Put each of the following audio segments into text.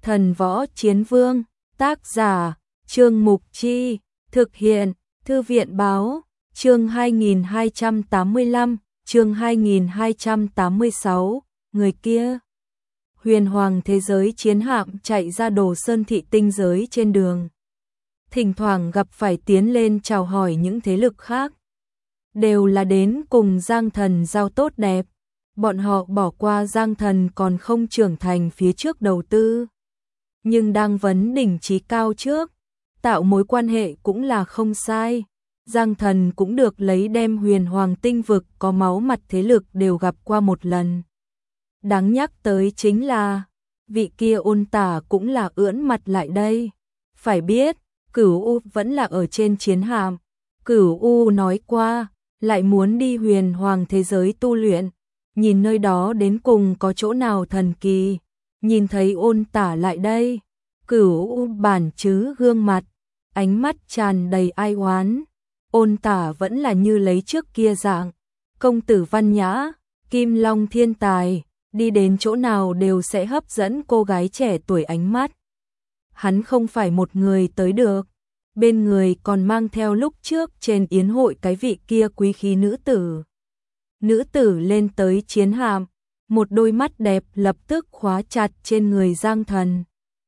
Thần Võ Chiến Vương, tác giả, Trương Mục Chi, thực hiện, Thư viện Báo, chương 2285, chương 2286, người kia. Huyền Hoàng thế giới chiến hạm chạy ra Đồ Sơn thị tinh giới trên đường. Thỉnh thoảng gặp phải tiến lên chào hỏi những thế lực khác. Đều là đến cùng Giang Thần giao tốt đẹp. Bọn họ bỏ qua Giang Thần còn không trưởng thành phía trước đầu tư. Nhưng đang vấn đỉnh trí cao trước, tạo mối quan hệ cũng là không sai. Giang Thần cũng được lấy đem Huyền Hoàng tinh vực có máu mặt thế lực đều gặp qua một lần. Đáng nhắc tới chính là, vị kia Ôn Tả cũng là ưỡn mặt lại đây. Phải biết, Cửu U vẫn là ở trên chiến hạm. Cửu U nói qua, lại muốn đi Huyền Hoàng thế giới tu luyện. Nhìn nơi đó đến cùng có chỗ nào thần kỳ. Nhìn thấy Ôn Tả lại đây, Cửu U bản chứ gương mặt, ánh mắt tràn đầy ai oán. Ôn Tả vẫn là như lấy trước kia dạng, công tử văn nhã, kim long thiên tài, đi đến chỗ nào đều sẽ hấp dẫn cô gái trẻ tuổi ánh mắt. Hắn không phải một người tới được, bên người còn mang theo lúc trước trên yến hội cái vị kia quý khí nữ tử. Nữ tử lên tới chiến hạm, một đôi mắt đẹp lập tức khóa chặt trên người Giang Thần.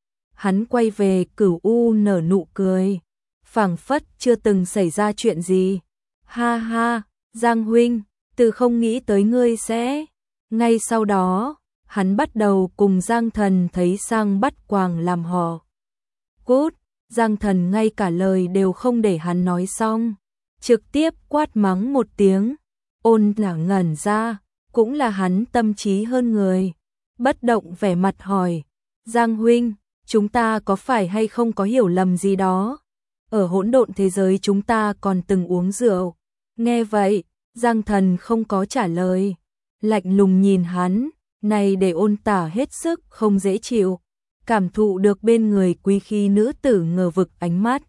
Hắn quay về Cửu U nở nụ cười, phảng phất chưa từng xảy ra chuyện gì. Ha ha, Giang huynh, từ không nghĩ tới ngươi sẽ. Ngay sau đó, hắn bắt đầu cùng Giang Thần thấy sang bắt quàng làm hò. Cút, Giang Thần ngay cả lời đều không để hắn nói xong, trực tiếp quát mắng một tiếng. Ôn là ngẩn ra, cũng là hắn tâm trí hơn người. Bất động vẻ mặt hỏi, Giang huynh, chúng ta có phải hay không có hiểu lầm gì đó? Ở hỗn độn thế giới chúng ta còn từng uống rượu. Nghe vậy, Giang Thần không có trả lời, lạnh lùng nhìn hắn, này để Ôn Tả hết sức không dễ chịu, cảm thụ được bên người quý khí nữ tử ngờ vực ánh mắt.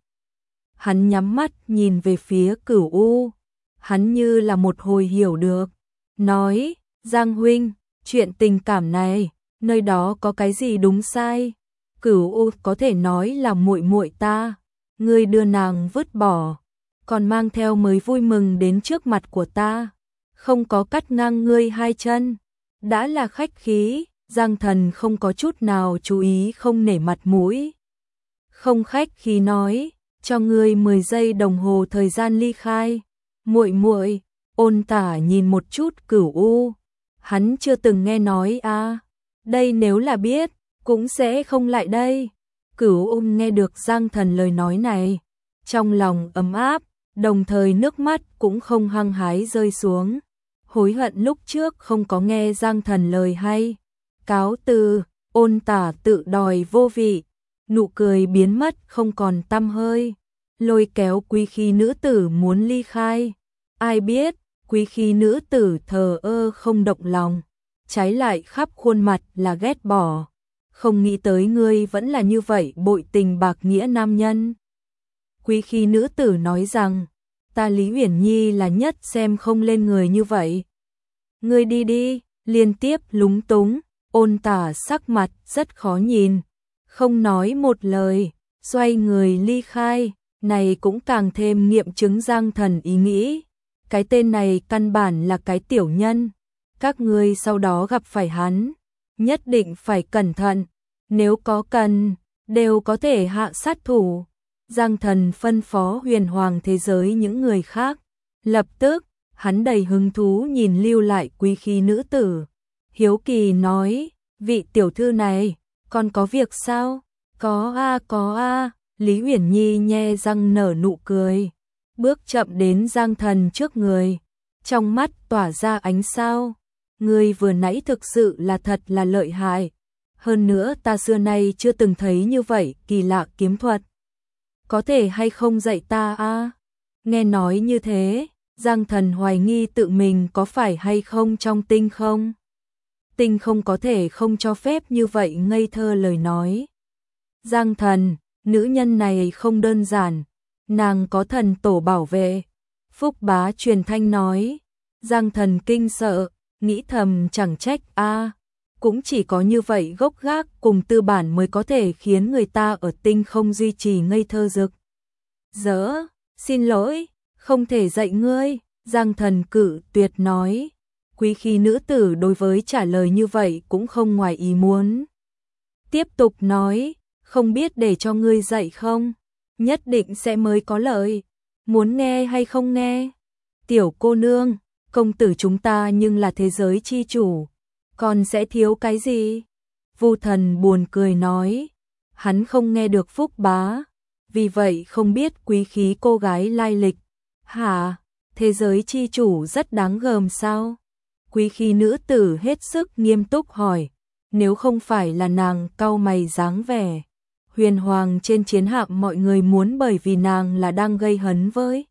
Hắn nhắm mắt nhìn về phía Cửu U, hắn như là một hồi hiểu được, nói, Giang huynh, chuyện tình cảm này, nơi đó có cái gì đúng sai? Cửu U có thể nói là muội muội ta, ngươi đưa nàng vứt bỏ, còn mang theo mới vui mừng đến trước mặt của ta, không có cắt ngang ngươi hai chân, đã là khách khí. Giang Thần không có chút nào chú ý không nể mặt mũi. Không khách khí nói, cho ngươi 10 giây đồng hồ thời gian ly khai. Muội muội. Ôn Tả nhìn một chút Cửu U, hắn chưa từng nghe nói a, đây nếu là biết, cũng sẽ không lại đây. Cửu U nghe được Giang Thần lời nói này, trong lòng ấm áp, đồng thời nước mắt cũng không hăng hái rơi xuống. Hối hận lúc trước không có nghe Giang Thần lời hay. Cáo từ, Ôn Tả tự đòi vô vị, nụ cười biến mất không còn tăm hơi, lôi kéo quý khí nữ tử muốn ly khai. Ai biết, quý khí nữ tử thờ ơ không động lòng, trái lại khắp khuôn mặt là ghét bỏ. Không nghĩ tới ngươi vẫn là như vậy bội tình bạc nghĩa nam nhân. Quý khí nữ tử nói rằng, ta Lý Uyển Nhi là nhất xem không lên người như vậy. Ngươi đi đi, liên tiếp lúng túng. Ôn Tả sắc mặt rất khó nhìn, không nói một lời, xoay người ly khai, này cũng càng thêm nghiệm chứng Giang Thần ý nghĩ. Cái tên này căn bản là cái tiểu nhân, các ngươi sau đó gặp phải hắn, nhất định phải cẩn thận, nếu có cần, đều có thể hạ sát thủ. Giang Thần phân phó Huyền Hoàng thế giới những người khác, lập tức, hắn đầy hứng thú nhìn lưu lại quý khí nữ tử. Hiếu kỳ nói, vị tiểu thư này, còn có việc sao? Có a. Lý Uyển Nhi nhe răng nở nụ cười, bước chậm đến Giang Thần trước người, trong mắt tỏa ra ánh sao. Ngươi vừa nãy thực sự là thật là lợi hại, hơn nữa ta xưa nay chưa từng thấy như vậy kỳ lạ kiếm thuật. Có thể hay không dạy ta a? Nghe nói như thế, Giang Thần hoài nghi tự mình có phải hay không trong tinh không. Tinh không có thể không cho phép như vậy ngây thơ lời nói. Giang Thần, nữ nhân này không đơn giản, nàng có thần tổ bảo vệ. Phúc Bá truyền thanh nói. Giang Thần kinh sợ, nghĩ thầm chẳng trách a, cũng chỉ có như vậy gốc gác cùng tư bản mới có thể khiến người ta ở tinh không duy trì ngây thơ rực rỡ. Xin lỗi, không thể dạy ngươi, Giang Thần cự tuyệt nói. Quý khí nữ tử đối với trả lời như vậy cũng không ngoài ý muốn. Tiếp tục nói, không biết để cho ngươi dạy không? Nhất định sẽ mới có lợi. Muốn nghe hay không nghe? Tiểu cô nương, công tử chúng ta nhưng là thế giới chi chủ, còn sẽ thiếu cái gì? Vu Thần buồn cười nói, hắn không nghe được Phúc Bá, vì vậy không biết quý khí cô gái lai lịch. Hả? Thế giới chi chủ rất đáng gờm sao? Quý khí nữ tử hết sức nghiêm túc hỏi, nếu không phải là nàng cau mày dáng vẻ huyền hoàng trên chiến hạm, mọi người muốn bởi vì nàng là đang gây hấn với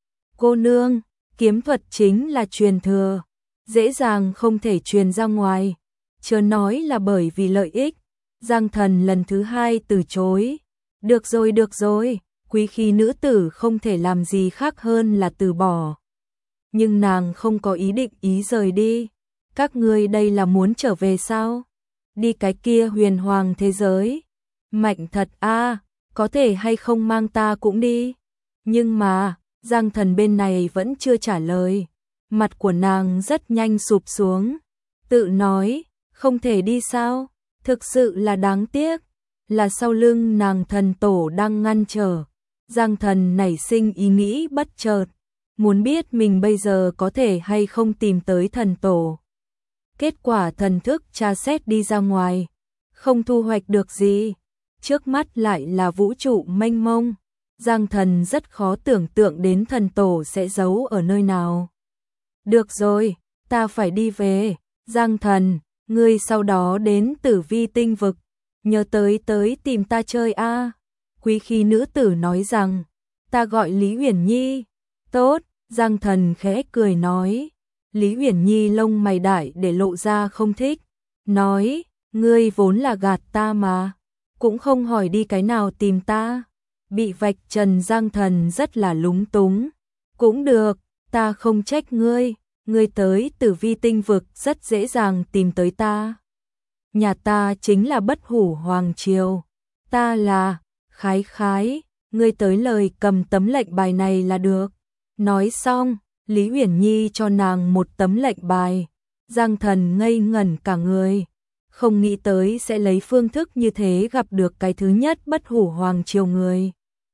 cô nương. Kiếm thuật chính là truyền thừa, dễ dàng không thể truyền ra ngoài, chớ nói là bởi vì lợi ích. Giang Thần lần thứ hai từ chối. Được rồi, quý khí nữ tử không thể làm gì khác hơn là từ bỏ. Nhưng nàng không có ý định rời đi. Các ngươi đây là muốn trở về sao? Đi cái kia huyền hoàng thế giới. Mạnh thật a, có thể hay không mang ta cũng đi. Nhưng mà, Giang Thần bên này vẫn chưa trả lời. Mặt của nàng rất nhanh sụp xuống. Tự nói, không thể đi sao? Thực sự là đáng tiếc. Là sau lưng nàng thần tổ đang ngăn trở. Giang Thần nảy sinh ý nghĩ bất chợt, muốn biết mình bây giờ có thể hay không tìm tới thần tổ. Kết quả thần thức tra xét đi ra ngoài, không thu hoạch được gì. Trước mắt lại là vũ trụ mênh mông. Giang Thần rất khó tưởng tượng đến thần tổ sẽ giấu ở nơi nào. Được rồi, ta phải đi về. Giang Thần, ngươi sau đó đến Tử Vi tinh vực, nhớ tới tìm ta chơi a. Quý khí nữ tử nói rằng, ta gọi Lý Uyển Nhi. Tốt, Giang Thần khẽ cười nói. Lý Uyển Nhi lông mày đại để lộ ra không thích, nói, ngươi vốn là gạt ta mà, cũng không hỏi đi cái nào tìm ta. Bị vạch trần Giang Thần rất là lúng túng. Cũng được, ta không trách ngươi, ngươi tới Tử Vi tinh vực rất dễ dàng tìm tới ta. Nhà ta chính là Bất Hủ Hoàng Triều, ta là Khái, ngươi tới lời cầm tấm lệnh bài này là được. Nói xong, Lý Uyển Nhi cho nàng một tấm lệnh bài. Giang Thần ngây ngẩn cả người, không nghĩ tới sẽ lấy phương thức như thế gặp được cái thứ nhất Bất Hủ Hoàng Triều người.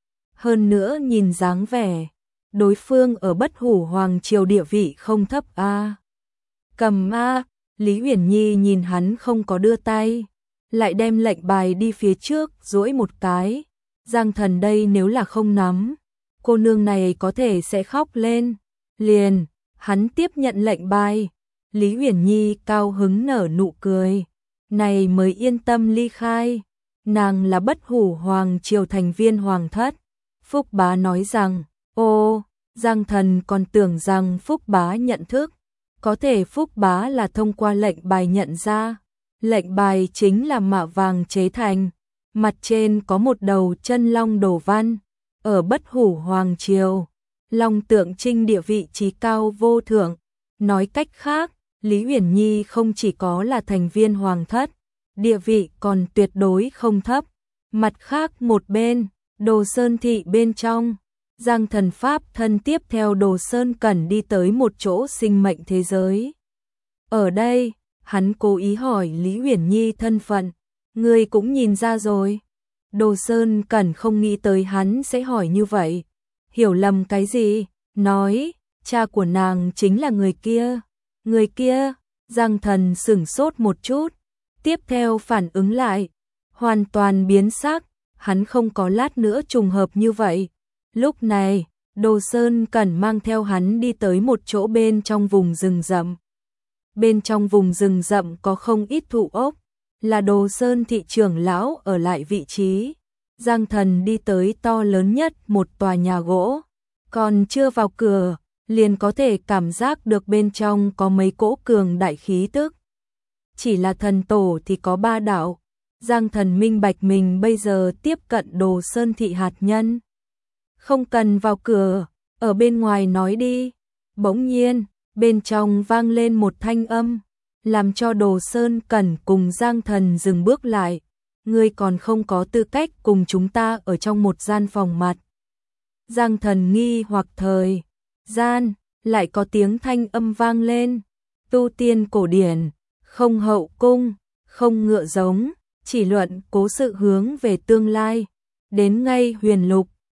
Hơn nữa nhìn dáng vẻ, đối phương ở Bất Hủ Hoàng Triều địa vị không thấp a. Cầm a. Lý Uyển Nhi nhìn hắn không có đưa tay, lại đem lệnh bài đi phía trước duỗi một cái. Giang Thần đây nếu là không nắm, cô nương này có thể sẽ khóc lên. Liền, hắn tiếp nhận lệnh bài. Lý Uyển Nhi cao hứng nở nụ cười, này mới yên tâm ly khai. Nàng là Bất Hủ Hoàng Triều thành viên hoàng thất. Phúc Bá nói rằng, ô, Giang Thần còn tưởng rằng Phúc Bá nhận thức, có thể Phúc Bá là thông qua lệnh bài nhận ra. Lệnh bài chính là mạ vàng chế thành, mặt trên có một đầu chân long đồ văn. Ở Bất Hủ Hoàng Triều, long tượng trưng địa vị trí cao vô thượng. Nói cách khác, Lý Uyển Nhi không chỉ có là thành viên hoàng thất, địa vị còn tuyệt đối không thấp. Mặt khác một bên, Đồ Sơn thị bên trong, Giang Thần pháp thân tiếp theo Đồ Sơn Cẩn đi tới một chỗ sinh mệnh thế giới. Ở đây, hắn cố ý hỏi Lý Uyển Nhi thân phận, ngươi cũng nhìn ra rồi. Đồ Sơn Cẩn không nghĩ tới hắn sẽ hỏi như vậy, hiểu lầm cái gì, nói, cha của nàng chính là người kia. Người kia, Giang Thần sửng sốt một chút, tiếp theo phản ứng lại, hoàn toàn biến sắc, hắn không có lát nữa trùng hợp như vậy. Lúc này, Đồ Sơn Cẩn mang theo hắn đi tới một chỗ bên trong vùng rừng rậm. Bên trong vùng rừng rậm có không ít thụ ốc, là Đồ Sơn thị trưởng lão ở lại vị trí. Giang Thần đi tới to lớn nhất một tòa nhà gỗ, còn chưa vào cửa, liền có thể cảm giác được bên trong có mấy cỗ cường đại khí tức. Chỉ là thần tổ thì có 3 đạo. Giang Thần minh bạch mình bây giờ tiếp cận Đồ Sơn thị hạt nhân. Không cần vào cửa, ở bên ngoài nói đi. Bỗng nhiên, bên trong vang lên một thanh âm. làm cho Đồ Sơn Cẩn cùng Giang Thần dừng bước lại. Ngươi còn không có tư cách cùng chúng ta ở trong một gian phòng mặt. Giang Thần nghi hoặc thời gian, lại có tiếng thanh âm vang lên. Tu tiên cổ điển, không hậu cung, không ngựa giống, chỉ luận cố sự hướng về tương lai. Đến ngay Huyền Lục,